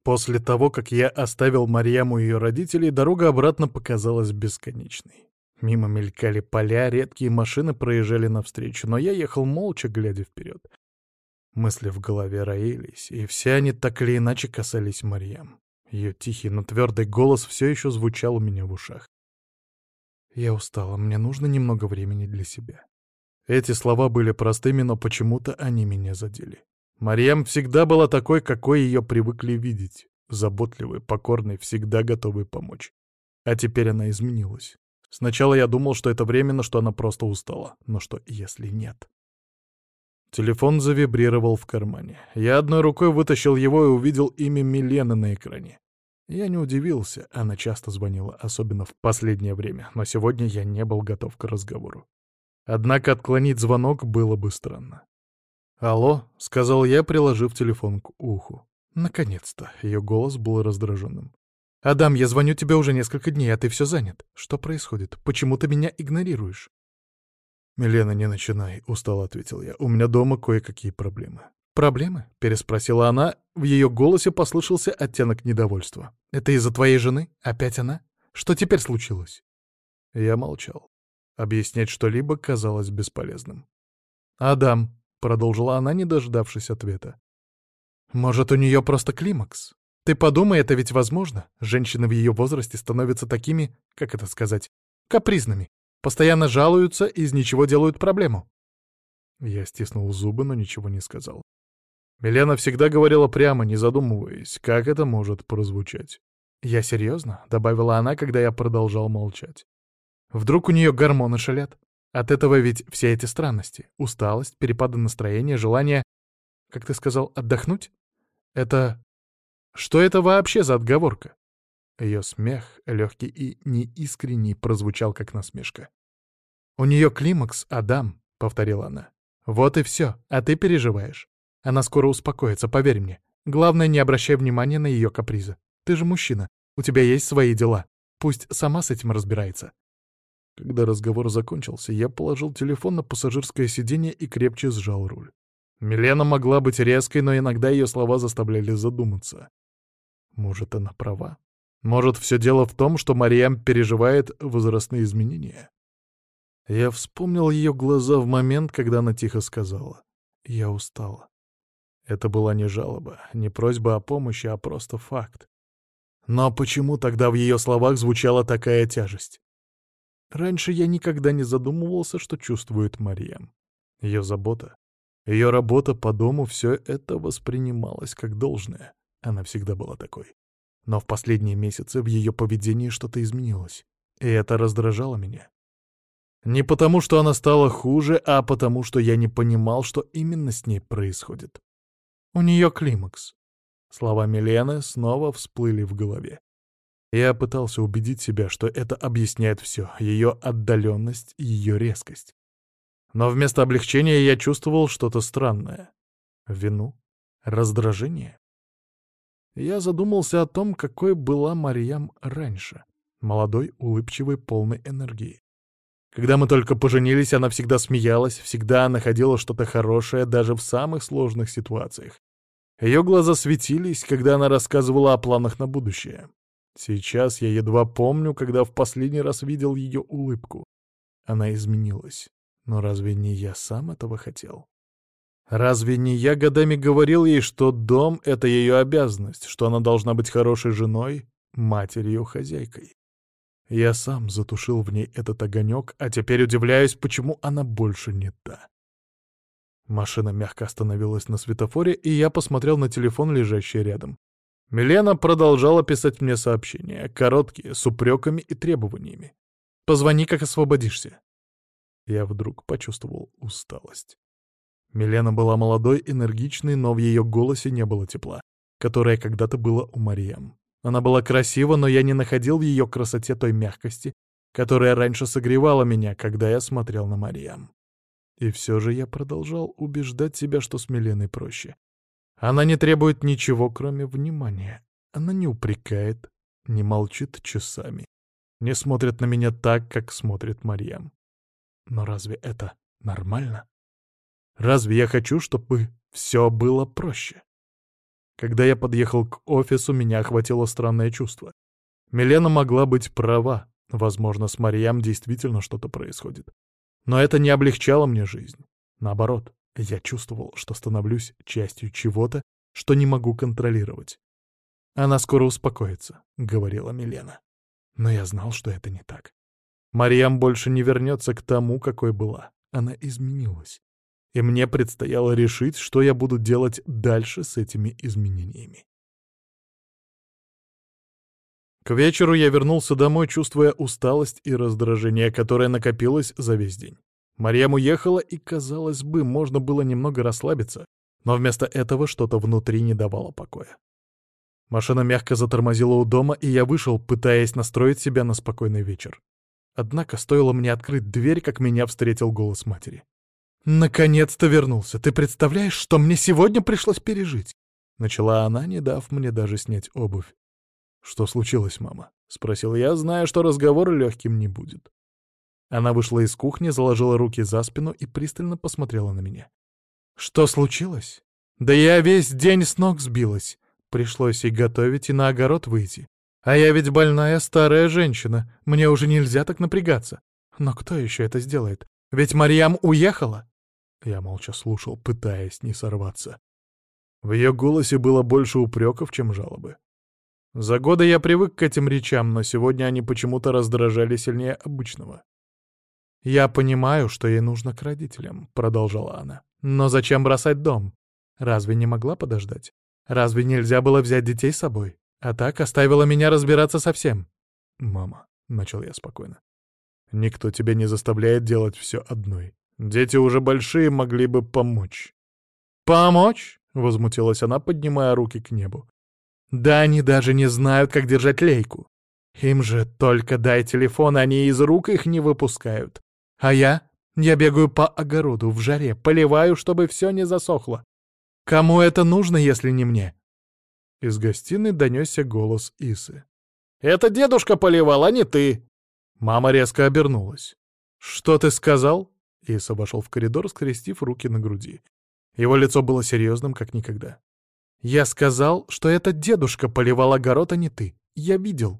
После того, как я оставил Марьяму и ее родителей, дорога обратно показалась бесконечной. Мимо мелькали поля, редкие машины проезжали навстречу, но я ехал молча, глядя вперед. Мысли в голове роились, и все они так или иначе касались Марьям. Ее тихий, но твердый голос все еще звучал у меня в ушах. «Я устала, мне нужно немного времени для себя». Эти слова были простыми, но почему-то они меня задели. Марьям всегда была такой, какой ее привыкли видеть. Заботливой, покорной, всегда готовой помочь. А теперь она изменилась. Сначала я думал, что это временно, что она просто устала. Но что, если нет? Телефон завибрировал в кармане. Я одной рукой вытащил его и увидел имя Милены на экране. Я не удивился, она часто звонила, особенно в последнее время, но сегодня я не был готов к разговору. Однако отклонить звонок было бы странно. «Алло», — сказал я, приложив телефон к уху. Наконец-то. Ее голос был раздраженным. «Адам, я звоню тебе уже несколько дней, а ты все занят. Что происходит? Почему ты меня игнорируешь?» «Милена, не начинай», — устало ответил я. «У меня дома кое-какие проблемы». «Проблемы?» — переспросила она. В ее голосе послышался оттенок недовольства. «Это из-за твоей жены? Опять она? Что теперь случилось?» Я молчал. Объяснять что-либо казалось бесполезным. «Адам», — продолжила она, не дождавшись ответа. «Может, у нее просто климакс? Ты подумай, это ведь возможно. Женщины в ее возрасте становятся такими, как это сказать, капризными. Постоянно жалуются, из ничего делают проблему». Я стиснул зубы, но ничего не сказал. Милена всегда говорила прямо, не задумываясь, как это может прозвучать. «Я серьезно?» — добавила она, когда я продолжал молчать. «Вдруг у нее гормоны шалят? От этого ведь все эти странности. Усталость, перепады настроения, желание, как ты сказал, отдохнуть? Это... Что это вообще за отговорка?» Ее смех, легкий и неискренний, прозвучал как насмешка. «У нее климакс, Адам», — повторила она. «Вот и все, а ты переживаешь. Она скоро успокоится, поверь мне. Главное, не обращай внимания на ее капризы. Ты же мужчина, у тебя есть свои дела. Пусть сама с этим разбирается». Когда разговор закончился, я положил телефон на пассажирское сиденье и крепче сжал руль. Милена могла быть резкой, но иногда ее слова заставляли задуматься. Может, она права? Может, все дело в том, что Марьям переживает возрастные изменения? Я вспомнил ее глаза в момент, когда она тихо сказала: «Я устала». Это была не жалоба, не просьба о помощи, а просто факт. Но почему тогда в ее словах звучала такая тяжесть? Раньше я никогда не задумывался, что чувствует Марьям. Ее забота, ее работа по дому — все это воспринималось как должное. Она всегда была такой. Но в последние месяцы в ее поведении что-то изменилось. И это раздражало меня. Не потому, что она стала хуже, а потому, что я не понимал, что именно с ней происходит. У нее климакс. Слова Милены снова всплыли в голове. Я пытался убедить себя, что это объясняет все, ее отдаленность и ее резкость. Но вместо облегчения я чувствовал что-то странное. Вину? Раздражение? Я задумался о том, какой была Марьям раньше. Молодой, улыбчивой, полной энергии. Когда мы только поженились, она всегда смеялась, всегда находила что-то хорошее даже в самых сложных ситуациях. Ее глаза светились, когда она рассказывала о планах на будущее. Сейчас я едва помню, когда в последний раз видел ее улыбку. Она изменилась. Но разве не я сам этого хотел? Разве не я годами говорил ей, что дом — это ее обязанность, что она должна быть хорошей женой, матерью, хозяйкой? Я сам затушил в ней этот огонек, а теперь удивляюсь, почему она больше не та. Машина мягко остановилась на светофоре, и я посмотрел на телефон, лежащий рядом. Милена продолжала писать мне сообщения, короткие, с упреками и требованиями. «Позвони, как освободишься». Я вдруг почувствовал усталость. Милена была молодой, энергичной, но в ее голосе не было тепла, которое когда-то было у Марьям. Она была красива, но я не находил в ее красоте той мягкости, которая раньше согревала меня, когда я смотрел на Марьям. И все же я продолжал убеждать себя, что с Миленой проще. Она не требует ничего, кроме внимания. Она не упрекает, не молчит часами, не смотрит на меня так, как смотрит Марьям. Но разве это нормально? Разве я хочу, чтобы все было проще? Когда я подъехал к офису, меня охватило странное чувство. Милена могла быть права. Возможно, с Марьям действительно что-то происходит. Но это не облегчало мне жизнь. Наоборот, я чувствовал, что становлюсь частью чего-то, что не могу контролировать. «Она скоро успокоится», — говорила Милена. Но я знал, что это не так. Марьям больше не вернется к тому, какой была. Она изменилась. И мне предстояло решить, что я буду делать дальше с этими изменениями. К вечеру я вернулся домой, чувствуя усталость и раздражение, которое накопилось за весь день. Марьям уехала, и, казалось бы, можно было немного расслабиться, но вместо этого что-то внутри не давало покоя. Машина мягко затормозила у дома, и я вышел, пытаясь настроить себя на спокойный вечер. Однако стоило мне открыть дверь, как меня встретил голос матери. «Наконец-то вернулся! Ты представляешь, что мне сегодня пришлось пережить?» Начала она, не дав мне даже снять обувь. «Что случилось, мама?» — спросил я, зная, что разговор легким не будет. Она вышла из кухни, заложила руки за спину и пристально посмотрела на меня. «Что случилось? Да я весь день с ног сбилась. Пришлось и готовить, и на огород выйти. А я ведь больная старая женщина, мне уже нельзя так напрягаться. Но кто еще это сделает? Ведь Марьям уехала!» Я молча слушал, пытаясь не сорваться. В ее голосе было больше упреков, чем жалобы. За годы я привык к этим речам, но сегодня они почему-то раздражали сильнее обычного. «Я понимаю, что ей нужно к родителям», — продолжала она. «Но зачем бросать дом? Разве не могла подождать? Разве нельзя было взять детей с собой? А так оставила меня разбираться со всем». «Мама», — начал я спокойно, — «никто тебя не заставляет делать все одной. Дети уже большие, могли бы помочь». «Помочь?» — возмутилась она, поднимая руки к небу. «Да они даже не знают, как держать лейку. Им же только дай телефон, они из рук их не выпускают. А я бегаю по огороду в жаре, поливаю, чтобы все не засохло. Кому это нужно, если не мне?» Из гостиной донесся голос Исы. «Это дедушка поливал, а не ты!» Мама резко обернулась. «Что ты сказал?» Иса вошел в коридор, скрестив руки на груди. Его лицо было серьезным, как никогда. «Я сказал, что это дедушка поливал огород, а не ты. Я видел».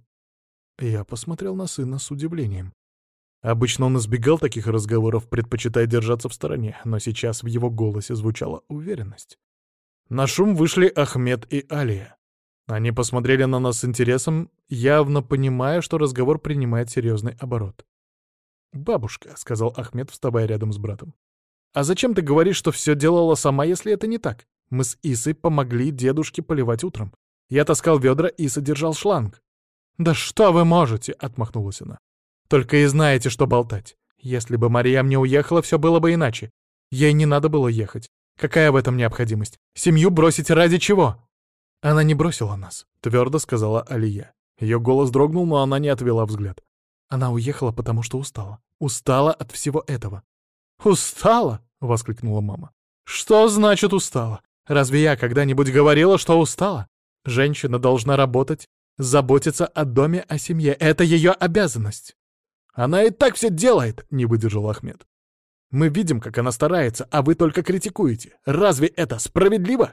Я посмотрел на сына с удивлением. Обычно он избегал таких разговоров, предпочитая держаться в стороне, но сейчас в его голосе звучала уверенность. На шум вышли Ахмед и Алия. Они посмотрели на нас с интересом, явно понимая, что разговор принимает серьезный оборот. «Бабушка», — сказал Ахмед, вставая рядом с братом, — «а зачем ты говоришь, что все делала сама, если это не так? Мы с Исой помогли дедушке поливать утром. Я таскал ведра, Иса держал шланг». «Да что вы можете?» — отмахнулась она. «Только и знаете, что болтать. Если бы Марьям не уехала, все было бы иначе. Ей не надо было ехать. Какая в этом необходимость? Семью бросить ради чего?» «Она не бросила нас», — твердо сказала Алия. Ее голос дрогнул, но она не отвела взгляд. «Она уехала, потому что устала. Устала от всего этого». «Устала?» — воскликнула мама. «Что значит устала? Разве я когда-нибудь говорила, что устала? Женщина должна работать, заботиться о доме, о семье. Это ее обязанность». «Она и так все делает», — не выдержал Ахмед. «Мы видим, как она старается, а вы только критикуете. Разве это справедливо?»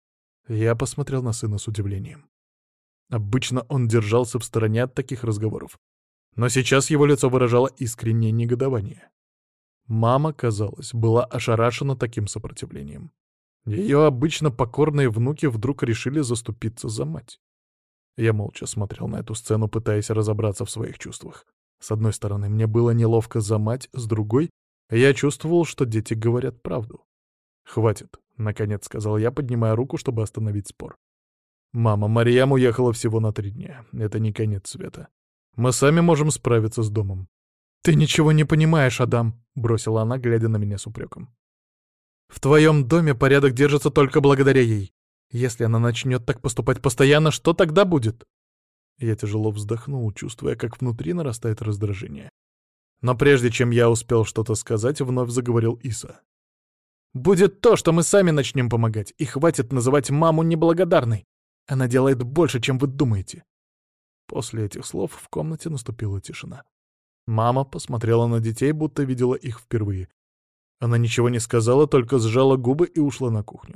Я посмотрел на сына с удивлением. Обычно он держался в стороне от таких разговоров. Но сейчас его лицо выражало искреннее негодование. Мама, казалось, была ошарашена таким сопротивлением. Ее обычно покорные внуки вдруг решили заступиться за мать. Я молча смотрел на эту сцену, пытаясь разобраться в своих чувствах. С одной стороны, мне было неловко за мать, с другой — я чувствовал, что дети говорят правду. «Хватит», — наконец сказал я, поднимая руку, чтобы остановить спор. «Мама, Марьям уехала всего на 3 дня. Это не конец света. Мы сами можем справиться с домом». «Ты ничего не понимаешь, Адам», — бросила она, глядя на меня с упреком. «В твоем доме порядок держится только благодаря ей. Если она начнет так поступать постоянно, что тогда будет?» Я тяжело вздохнул, чувствуя, как внутри нарастает раздражение. Но прежде чем я успел что-то сказать, вновь заговорил Иса. «Будет то, что мы сами начнем помогать, и хватит называть маму неблагодарной. Она делает больше, чем вы думаете». После этих слов в комнате наступила тишина. Мама посмотрела на детей, будто видела их впервые. Она ничего не сказала, только сжала губы и ушла на кухню.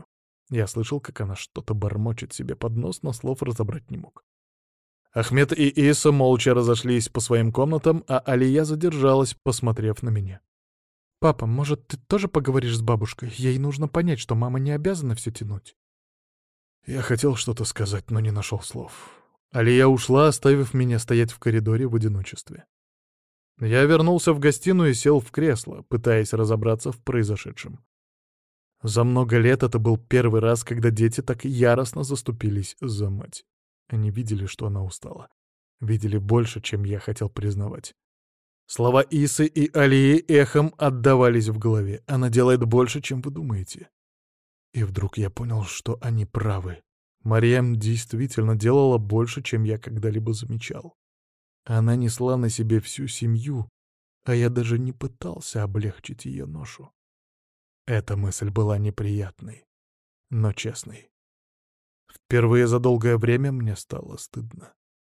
Я слышал, как она что-то бормочет себе под нос, но слов разобрать не мог. Ахмед и Иса молча разошлись по своим комнатам, а Алия задержалась, посмотрев на меня. «Папа, может, ты тоже поговоришь с бабушкой? Ей нужно понять, что мама не обязана все тянуть». Я хотел что-то сказать, но не нашел слов. Алия ушла, оставив меня стоять в коридоре в одиночестве. Я вернулся в гостиную и сел в кресло, пытаясь разобраться в произошедшем. За много лет это был первый раз, когда дети так яростно заступились за мать. Они видели, что она устала. Видели больше, чем я хотел признавать. Слова Исы и Алии эхом отдавались в голове. Она делает больше, чем вы думаете. И вдруг я понял, что они правы. Марьям действительно делала больше, чем я когда-либо замечал. Она несла на себе всю семью, а я даже не пытался облегчить ее ношу. Эта мысль была неприятной, но честной. Впервые за долгое время мне стало стыдно.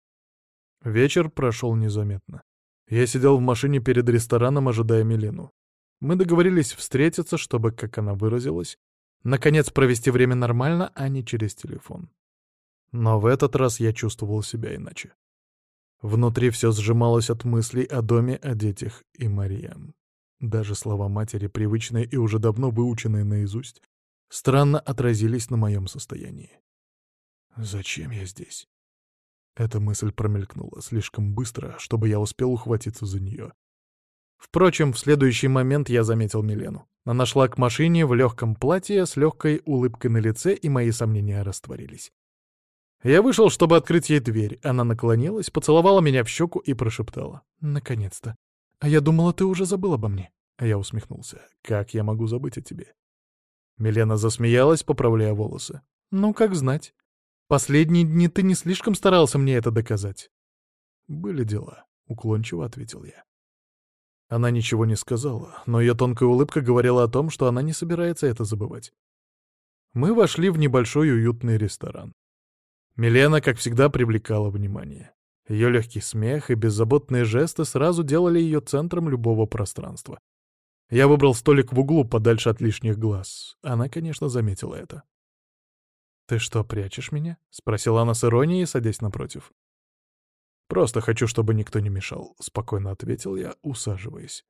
Вечер прошел незаметно. Я сидел в машине перед рестораном, ожидая Милену. Мы договорились встретиться, чтобы, как она выразилась, наконец провести время нормально, а не через телефон. Но в этот раз я чувствовал себя иначе. Внутри все сжималось от мыслей о доме, о детях и Марьям. Даже слова матери, привычные и уже давно выученные наизусть, странно отразились на моем состоянии. «Зачем я здесь?» Эта мысль промелькнула слишком быстро, чтобы я успел ухватиться за нее. Впрочем, в следующий момент я заметил Милену. Она шла к машине в легком платье с легкой улыбкой на лице, и мои сомнения растворились. Я вышел, чтобы открыть ей дверь. Она наклонилась, поцеловала меня в щеку и прошептала: «Наконец-то! А я думала, ты уже забыл обо мне». А я усмехнулся. «Как я могу забыть о тебе?» Милена засмеялась, поправляя волосы. «Ну, как знать. Последние дни ты не слишком старался мне это доказать». «Были дела», — уклончиво ответил я. Она ничего не сказала, но ее тонкая улыбка говорила о том, что она не собирается это забывать. Мы вошли в небольшой уютный ресторан. Милена, как всегда, привлекала внимание. Ее легкий смех и беззаботные жесты сразу делали ее центром любого пространства. Я выбрал столик в углу, подальше от лишних глаз. Она, конечно, заметила это. «Ты что, прячешь меня?» — спросила она с иронией, садясь напротив. «Просто хочу, чтобы никто не мешал», — спокойно ответил я, усаживаясь.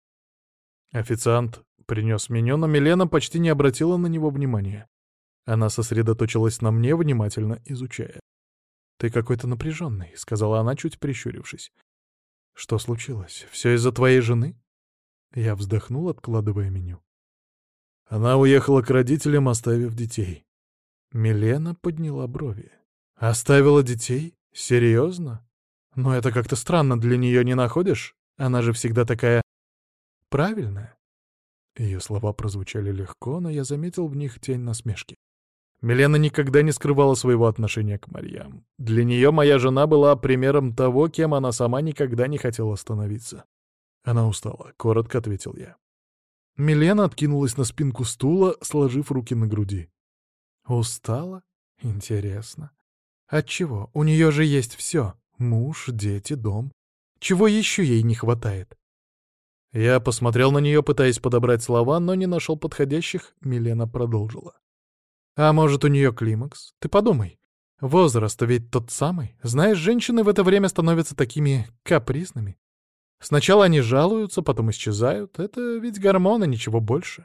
Официант принес меню, но Милена почти не обратила на него внимания. Она сосредоточилась на мне, внимательно изучая. «Ты какой-то напряженный», — сказала она, чуть прищурившись. «Что случилось? Все из-за твоей жены?» Я вздохнул, откладывая меню. Она уехала к родителям, оставив детей. Милена подняла брови. «Оставила детей? Серьезно? Но это как-то странно для нее, не находишь? Она же всегда такая правильная». Ее слова прозвучали легко, но я заметил в них тень насмешки. Милена никогда не скрывала своего отношения к Марьям. Для нее моя жена была примером того, кем она сама никогда не хотела становиться. Она устала, коротко ответил я. Милена откинулась на спинку стула, сложив руки на груди. Устала? Интересно. Отчего? У нее же есть все. Муж, дети, дом. Чего еще ей не хватает? Я посмотрел на нее, пытаясь подобрать слова, но не нашел подходящих. Милена продолжила. А может, у нее климакс? Ты подумай. Возраст ведь тот самый. Знаешь, женщины в это время становятся такими капризными. Сначала они жалуются, потом исчезают. Это ведь гормоны, ничего больше.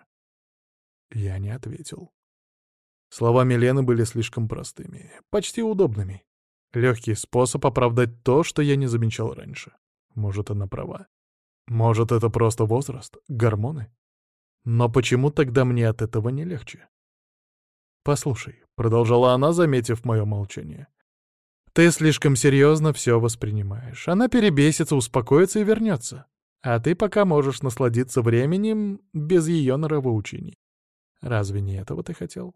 Я не ответил. Слова Милены были слишком простыми, почти удобными. Легкий способ оправдать то, что я не замечал раньше. Может, она права. Может, это просто возраст, гормоны. Но почему тогда мне от этого не легче? «Послушай», — продолжала она, заметив мое молчание. «Ты слишком серьезно все воспринимаешь. Она перебесится, успокоится и вернется. А ты пока можешь насладиться временем без ее нравоучений. Разве не этого ты хотел?»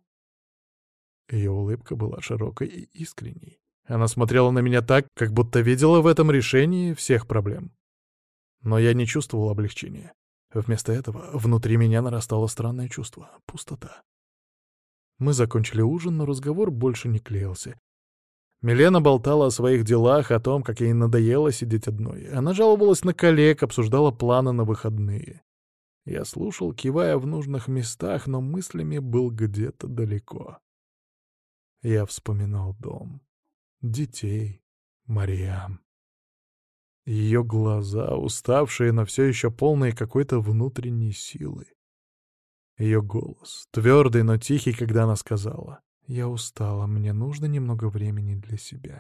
Ее улыбка была широкой и искренней. Она смотрела на меня так, как будто видела в этом решении всех проблем. Но я не чувствовал облегчения. Вместо этого внутри меня нарастало странное чувство — пустота. Мы закончили ужин, но разговор больше не клеился. Милена болтала о своих делах, о том, как ей надоело сидеть одной. Она жаловалась на коллег, обсуждала планы на выходные. Я слушал, кивая в нужных местах, но мыслями был где-то далеко. Я вспоминал дом, детей, Мариам. Ее глаза, уставшие, но все еще полные какой-то внутренней силы. Ее голос, твердый, но тихий, когда она сказала: «Я устала, мне нужно немного времени для себя».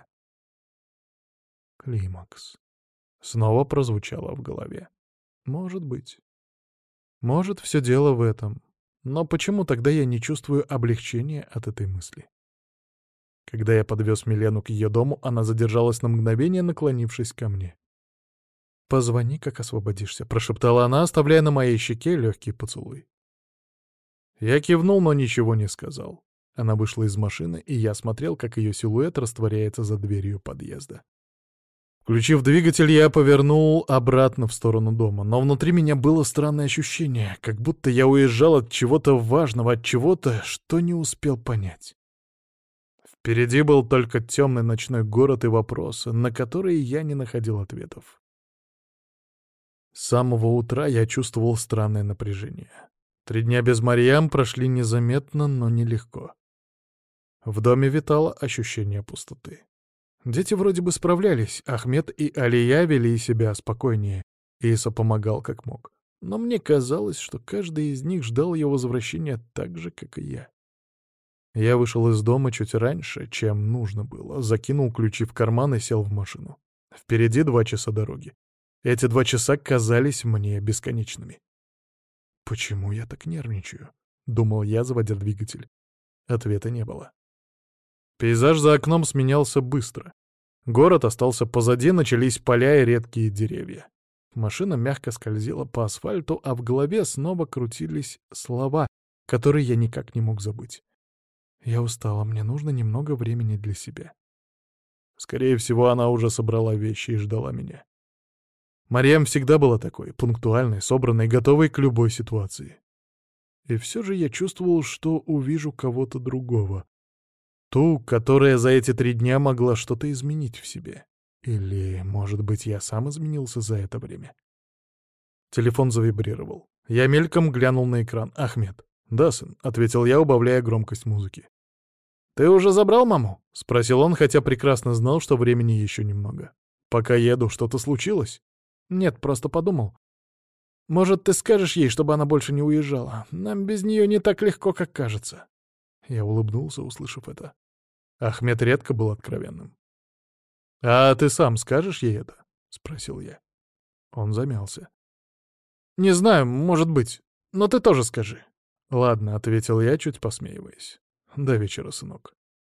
Климакс. Снова прозвучало в голове. Может быть. Может, все дело в этом. Но почему тогда я не чувствую облегчения от этой мысли? Когда я подвез Милену к ее дому, она задержалась на мгновение, наклонившись ко мне. «Позвони, как освободишься», — прошептала она, оставляя на моей щеке легкий поцелуй. Я кивнул, но ничего не сказал. Она вышла из машины, и я смотрел, как ее силуэт растворяется за дверью подъезда. Включив двигатель, я повернул обратно в сторону дома, но внутри меня было странное ощущение, как будто я уезжал от чего-то важного, от чего-то, что не успел понять. Впереди был только темный ночной город и вопросы, на которые я не находил ответов. С самого утра я чувствовал странное напряжение. 3 дня без Марьям прошли незаметно, но нелегко. В доме витало ощущение пустоты. Дети вроде бы справлялись, Ахмед и Алия вели себя спокойнее, Иса помогал как мог. Но мне казалось, что каждый из них ждал ее возвращения так же, как и я. Я вышел из дома чуть раньше, чем нужно было, закинул ключи в карман и сел в машину. Впереди 2 часа дороги. Эти 2 часа казались мне бесконечными. «Почему я так нервничаю?» — думал я, заводя двигатель. Ответа не было. Пейзаж за окном сменялся быстро. Город остался позади, начались поля и редкие деревья. Машина мягко скользила по асфальту, а в голове снова крутились слова, которые я никак не мог забыть. «Я устала, мне нужно немного времени для себя». Скорее всего, она уже собрала вещи и ждала меня. Марьям всегда была такой, пунктуальной, собранной, готовой к любой ситуации. И все же я чувствовал, что увижу кого-то другого. Ту, которая за эти 3 дня могла что-то изменить в себе. Или, может быть, я сам изменился за это время. Телефон завибрировал. Я мельком глянул на экран. «Ахмед». «Да, сын», — ответил я, убавляя громкость музыки. «Ты уже забрал маму?» — спросил он, хотя прекрасно знал, что времени еще немного. «Пока еду, что-то случилось?» «Нет, просто подумал. Может, ты скажешь ей, чтобы она больше не уезжала? Нам без нее не так легко, как кажется». Я улыбнулся, услышав это. Ахмед редко был откровенным. «А ты сам скажешь ей это?» — спросил я. Он замялся. «Не знаю, может быть. Но ты тоже скажи». «Ладно», — ответил я, чуть посмеиваясь. «До вечера, сынок».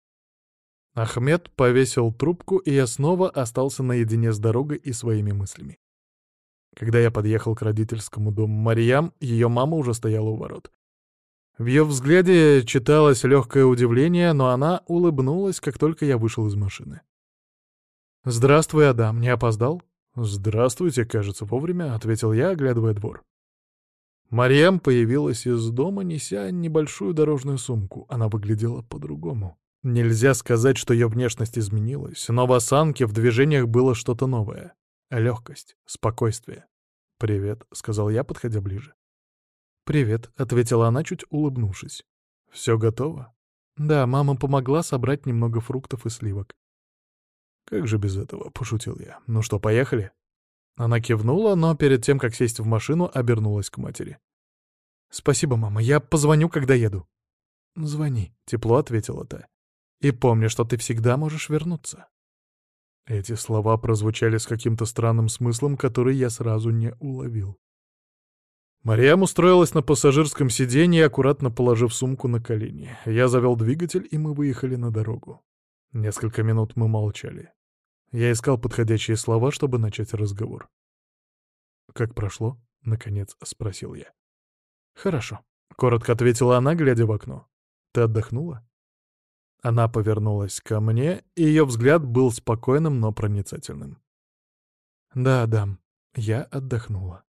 Ахмед повесил трубку, и я снова остался наедине с дорогой и своими мыслями. Когда я подъехал к родительскому дому Марьям, ее мама уже стояла у ворот. В ее взгляде читалось легкое удивление, но она улыбнулась, как только я вышел из машины. «Здравствуй, Адам, не опоздал?» «Здравствуйте, кажется, вовремя», — ответил я, оглядывая двор. Марьям появилась из дома, неся небольшую дорожную сумку. Она выглядела по-другому. Нельзя сказать, что ее внешность изменилась, но в осанке, в движениях было что-то новое. Легкость, спокойствие. «Привет», — сказал я, подходя ближе. «Привет», — ответила она, чуть улыбнувшись. «Все готово?» «Да, мама помогла собрать немного фруктов и сливок». «Как же без этого?» — пошутил я. «Ну что, поехали?» Она кивнула, но перед тем, как сесть в машину, обернулась к матери. «Спасибо, мама, я позвоню, когда еду». «Звони», — тепло ответила та. «И помни, что ты всегда можешь вернуться». Эти слова прозвучали с каким-то странным смыслом, который я сразу не уловил. Марьям устроилась на пассажирском сиденье, аккуратно положив сумку на колени. Я завел двигатель, и мы выехали на дорогу. Несколько минут мы молчали. Я искал подходящие слова, чтобы начать разговор. «Как прошло?» — наконец спросил я. «Хорошо», — коротко ответила она, глядя в окно. «Ты отдохнула?» Она повернулась ко мне, и ее взгляд был спокойным, но проницательным. «Да, дам, я отдохнула».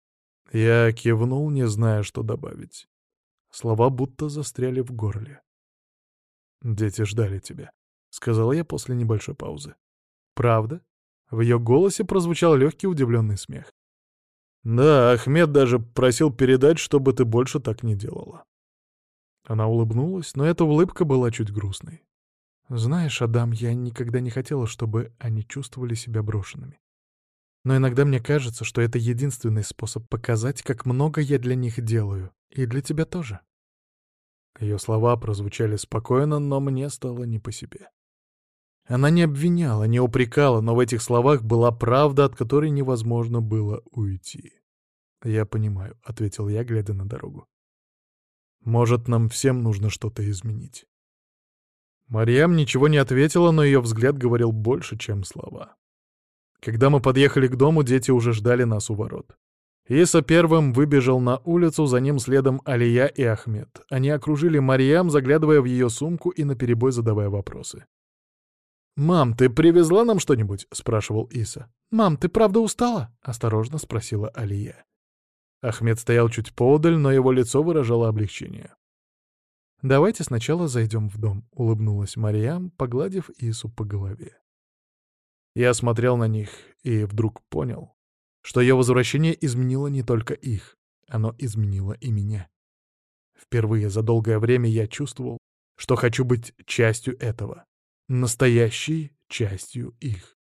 Я кивнул, не зная, что добавить. Слова будто застряли в горле. «Дети ждали тебя», — сказала я после небольшой паузы. «Правда?» В ее голосе прозвучал легкий удивленный смех. Да, Ахмед даже просил передать, чтобы ты больше так не делала. Она улыбнулась, но эта улыбка была чуть грустной. Знаешь, Адам, я никогда не хотела, чтобы они чувствовали себя брошенными. Но иногда мне кажется, что это единственный способ показать, как много я для них делаю. И для тебя тоже. Ее слова прозвучали спокойно, но мне стало не по себе. Она не обвиняла, не упрекала, но в этих словах была правда, от которой невозможно было уйти. «Я понимаю», — ответил я, глядя на дорогу. «Может, нам всем нужно что-то изменить». Марьям ничего не ответила, но ее взгляд говорил больше, чем слова. Когда мы подъехали к дому, дети уже ждали нас у ворот. Иса первым выбежал на улицу, за ним следом Алия и Ахмед. Они окружили Марьям, заглядывая в ее сумку и наперебой задавая вопросы. «Мам, ты привезла нам что-нибудь?» — спрашивал Иса. «Мам, ты правда устала?» — осторожно спросила Алия. Ахмед стоял чуть поодаль, но его лицо выражало облегчение. «Давайте сначала зайдем в дом», — улыбнулась Марьям, погладив Ису по голове. Я смотрел на них и вдруг понял, что ее возвращение изменило не только их, оно изменило и меня. Впервые за долгое время я чувствовал, что хочу быть частью этого, настоящей частью их.